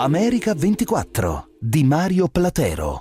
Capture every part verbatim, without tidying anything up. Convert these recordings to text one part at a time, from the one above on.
America ventiquattro di Mario Platero.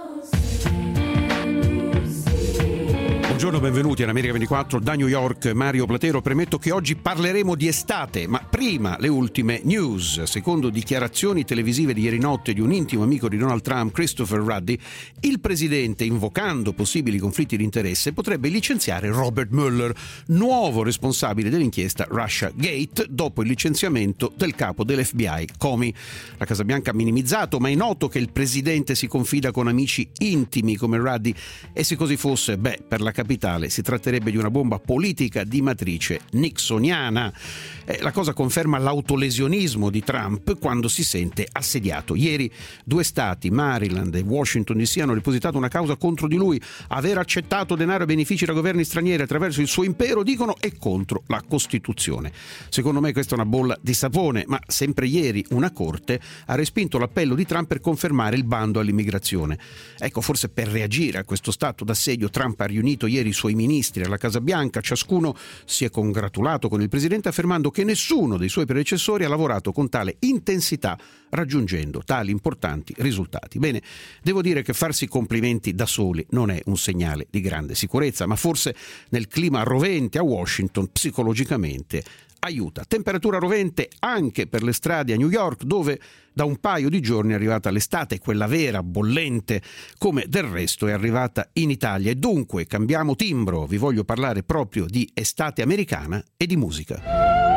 Buongiorno, benvenuti all'America ventiquattro da New York. Mario Platero. Premetto che oggi parleremo di estate, ma prima le ultime news. Secondo dichiarazioni televisive di ieri notte di un intimo amico di Donald Trump, Christopher Ruddy, il presidente, invocando possibili conflitti di interesse, potrebbe licenziare Robert Mueller, nuovo responsabile dell'inchiesta Russia Gate, dopo il licenziamento del capo dell'F B I, Comey. La Casa Bianca ha minimizzato, ma è noto che il presidente si confida con amici intimi come Ruddy, e se così fosse, beh, per la capitale si tratterebbe di una bomba politica di matrice nixoniana. Eh, la cosa conferma l'autolesionismo di Trump quando si sente assediato. Ieri due stati, Maryland e Washington D C, hanno depositato una causa contro di lui. Aver accettato denaro e benefici da governi stranieri attraverso il suo impero, dicono, è contro la Costituzione. Secondo me questa è una bolla di sapone, ma sempre ieri una corte ha respinto l'appello di Trump per confermare il bando all'immigrazione. Ecco, forse per reagire a questo stato d'assedio Trump ha riunito ieri i suoi ministri alla Casa Bianca. Ciascuno si è congratulato con il presidente, affermando che nessuno dei suoi predecessori ha lavorato con tale intensità, raggiungendo tali importanti risultati. Bene, devo dire che farsi complimenti da soli non è un segnale di grande sicurezza, ma forse nel clima rovente a Washington psicologicamente aiuta. Temperatura rovente anche per le strade a New York, dove da un paio di giorni è arrivata l'estate, quella vera, bollente, come del resto è arrivata in Italia. E dunque cambiamo timbro, vi voglio parlare proprio di estate americana e di musica.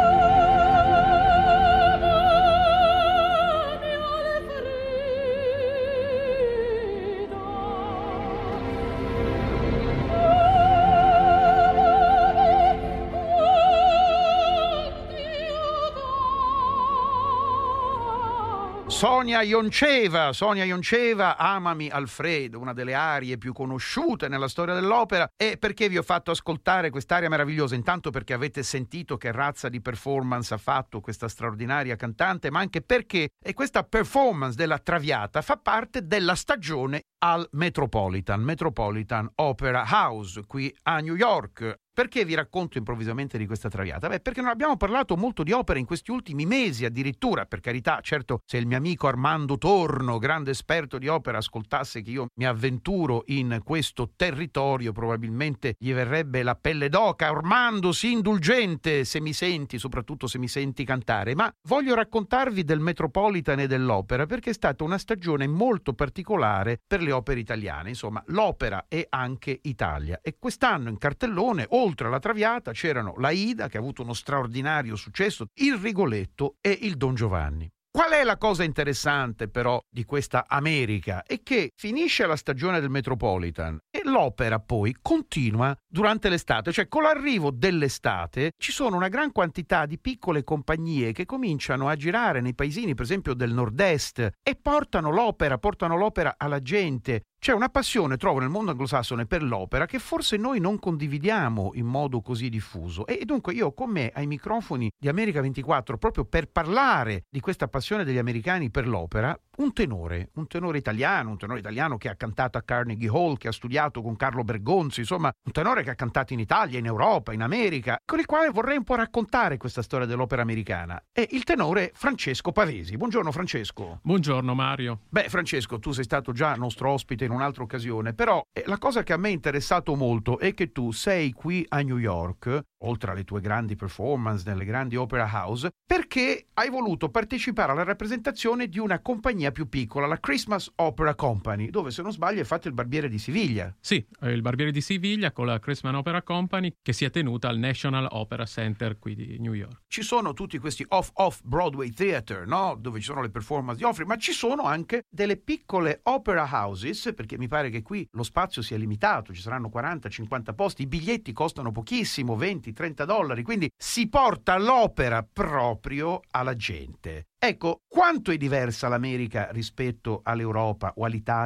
Sonia Jonceva, Sonia Jonceva, Amami Alfredo, una delle arie più conosciute nella storia dell'opera. E perché vi ho fatto ascoltare quest'aria meravigliosa? Intanto perché avete sentito che razza di performance ha fatto questa straordinaria cantante, ma anche perché e questa performance della Traviata fa parte della stagione al Metropolitan, Metropolitan Opera House qui a New York. Perché vi racconto improvvisamente di questa Traviata? Beh, perché non abbiamo parlato molto di opera in questi ultimi mesi, addirittura, per carità. Certo, se il mio amico Armando Torno, grande esperto di opera, ascoltasse che io mi avventuro in questo territorio, probabilmente gli verrebbe la pelle d'oca. Armando, sii indulgente se mi senti, soprattutto se mi senti cantare. Ma voglio raccontarvi del Metropolitan e dell'opera, perché è stata una stagione molto particolare per le opere italiane. Insomma, l'opera è anche Italia. E quest'anno in cartellone, oltre alla Traviata, c'erano l'Aida, che ha avuto uno straordinario successo, il Rigoletto e il Don Giovanni. Qual è la cosa interessante però di questa America? È che finisce la stagione del Metropolitan e l'opera poi continua durante l'estate, cioè con l'arrivo dell'estate ci sono una gran quantità di piccole compagnie che cominciano a girare nei paesini, per esempio del nord-est, e portano l'opera, portano l'opera alla gente. C'è una passione, trovo, nel mondo anglosassone per l'opera che forse noi non condividiamo in modo così diffuso. E dunque io con me ai microfoni di America ventiquattro, proprio per parlare di questa passione degli americani per l'opera, un tenore, un tenore italiano, un tenore italiano che ha cantato a Carnegie Hall, che ha studiato con Carlo Bergonzi, insomma un tenore che ha cantato in Italia, in Europa, in America, con il quale vorrei un po' raccontare questa storia dell'opera americana. È il tenore Francesco Pavesi. Buongiorno Francesco. Buongiorno Mario. Beh Francesco, tu sei stato già nostro ospite in un'altra occasione, però eh, la cosa che a me è interessato molto è che tu sei qui a New York, oltre alle tue grandi performance nelle grandi opera house, perché hai voluto partecipare alla rappresentazione di una compagnia più piccola, la Christmas Opera Company, dove se non sbaglio hai fatto il Barbiere di Siviglia. Sì, il Barbiere di Siviglia con la Christmas Opera Company, che si è tenuta al National Opera Center qui di New York. Ci sono tutti questi off-off Broadway theater, no? Dove ci sono le performance di Offrey, ma ci sono anche delle piccole opera houses, perché mi pare che qui lo spazio sia limitato, ci saranno quaranta cinquanta posti, i biglietti costano pochissimo, venti trenta dollari, quindi si porta l'opera proprio alla gente. Ecco, quanto è diversa l'America rispetto all'Europa o all'Italia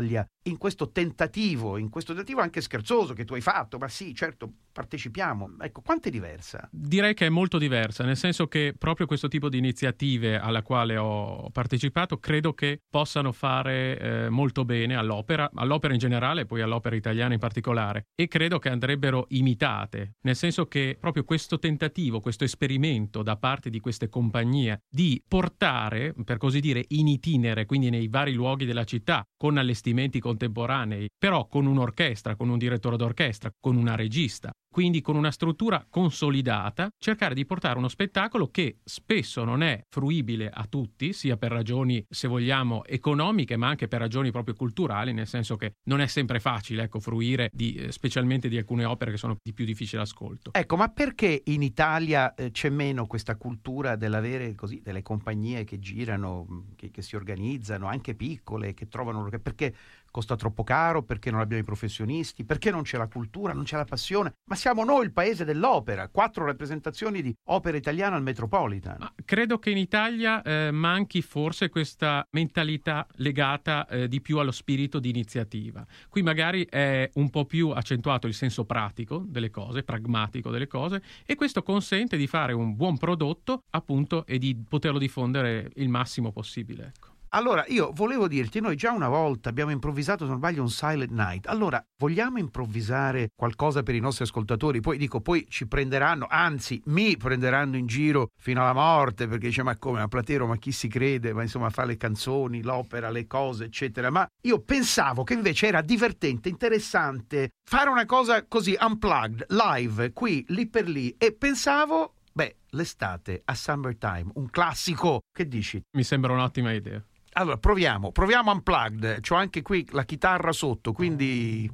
in questo tentativo, in questo tentativo anche scherzoso che tu hai fatto, ma sì, certo, partecipiamo. Ecco, quanto è diversa? Direi che è molto diversa, nel senso che proprio questo tipo di iniziative alla quale ho partecipato credo che possano fare eh, molto bene all'opera, all'opera in generale e poi all'opera italiana in particolare, e credo che andrebbero imitate, nel senso che proprio questo tentativo, questo esperimento da parte di queste compagnie di portare, per così dire, in itinere, quindi nei vari luoghi della città, con allestimenti contemporanei, però con un'orchestra, con un direttore d'orchestra, con una regista, quindi con una struttura consolidata, cercare di portare uno spettacolo che spesso non è fruibile a tutti, sia per ragioni, se vogliamo, economiche, ma anche per ragioni proprio culturali, nel senso che non è sempre facile, ecco, fruire di, eh, specialmente di alcune opere che sono di più difficile ascolto. Ecco, ma perché in Italia eh, c'è meno questa cultura dell'avere così delle compagnie che girano, che, che si organizzano, anche piccole, che trovano... Perché costa troppo caro, perché non abbiamo i professionisti, perché non c'è la cultura, non c'è la passione, ma siamo noi il paese dell'opera, quattro rappresentazioni di opera italiana al Metropolitan. Ma credo che in Italia eh, manchi forse questa mentalità legata eh, di più allo spirito di iniziativa. Qui magari è un po' più accentuato il senso pratico delle cose, pragmatico delle cose, e questo consente di fare un buon prodotto, appunto, e di poterlo diffondere il massimo possibile, ecco. Allora, io volevo dirti, noi già una volta abbiamo improvvisato, se non sbaglio, un Silent Night. Allora, vogliamo improvvisare qualcosa per i nostri ascoltatori? Poi dico, poi ci prenderanno, anzi, mi prenderanno in giro fino alla morte, perché dice, ma come, ma Platero, ma chi si crede? Ma insomma, fa le canzoni, l'opera, le cose, eccetera. Ma io pensavo che invece era divertente, interessante fare una cosa così, unplugged, live, qui, lì per lì. E pensavo, beh, l'estate a Summertime, un classico. Che dici? Mi sembra un'ottima idea. Allora, proviamo, proviamo unplugged. C'ho anche qui la chitarra sotto, quindi...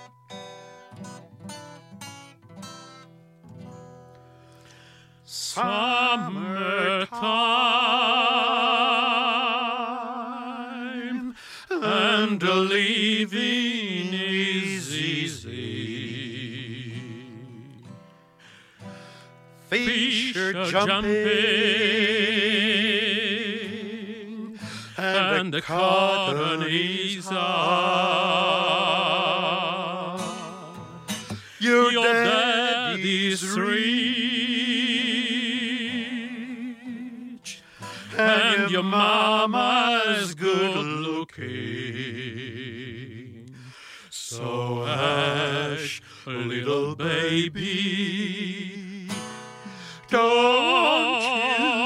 Summertime, and the living is easy. Fish are jumping, and the cotton is high. Your, Your daddy's rich, and your mama's good looking. So hush, little baby, don't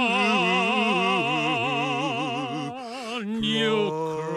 you, you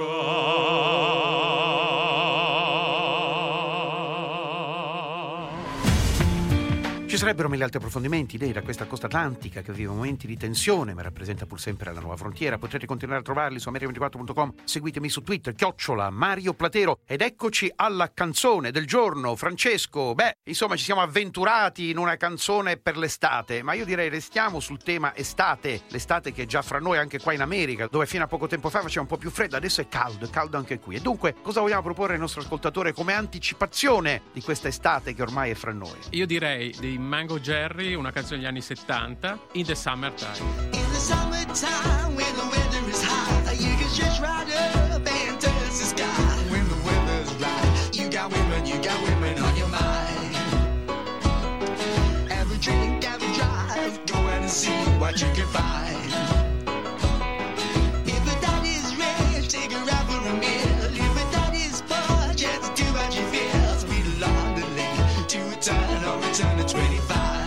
Ci sarebbero mille altri approfondimenti, lei da questa costa atlantica che vive momenti di tensione ma rappresenta pur sempre la nuova frontiera. Potrete continuare a trovarli su America ventiquattro punto com. Seguitemi su Twitter, chiocciola Mario Platero. Ed eccoci alla canzone del giorno. Francesco, beh, insomma ci siamo avventurati in una canzone per l'estate, ma io direi restiamo sul tema estate, l'estate che è già fra noi anche qua in America, dove fino a poco tempo fa faceva un po' più freddo, adesso è caldo, è caldo anche qui. E dunque, cosa vogliamo proporre al nostro ascoltatore come anticipazione di questa estate che ormai è fra noi? Io direi dei Mango Jerry, una canzone degli anni settanta, In the Summertime. In the summertime, when the weather is high, you can stretch right up and touch the sky. When the weather's right, you got women, you got women on your mind. Have a drink, have a drive, go out and see what you can find. If a daddy's rich, take her out for a meal. If a daddy's poor, just do what you feel. Speed along the lane to a turn or return to twenty-five.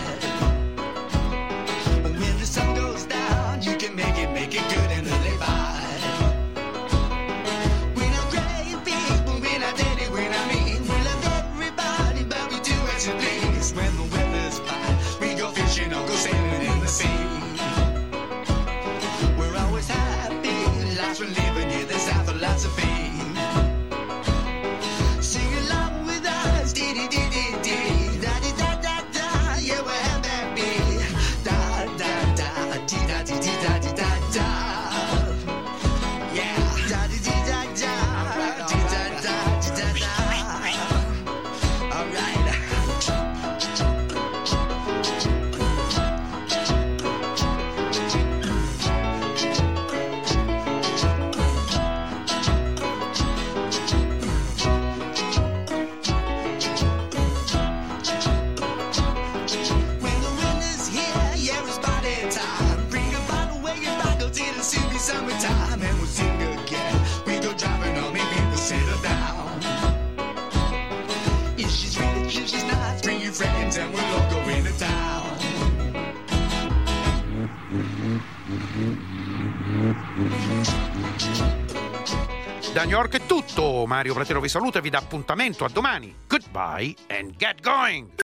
When the sun goes down, you can make it, make it good and live by. We're not great people, we're not dirty, we're not mean. We love everybody, but we do as you please. When the weather's fine, we go fishing or go sailing in the sea. If she's rich, if she's not, bring your friends and we'll all go into town. Da New York è tutto. Mario Platero vi saluta e vi dà appuntamento a domani. Goodbye and get going.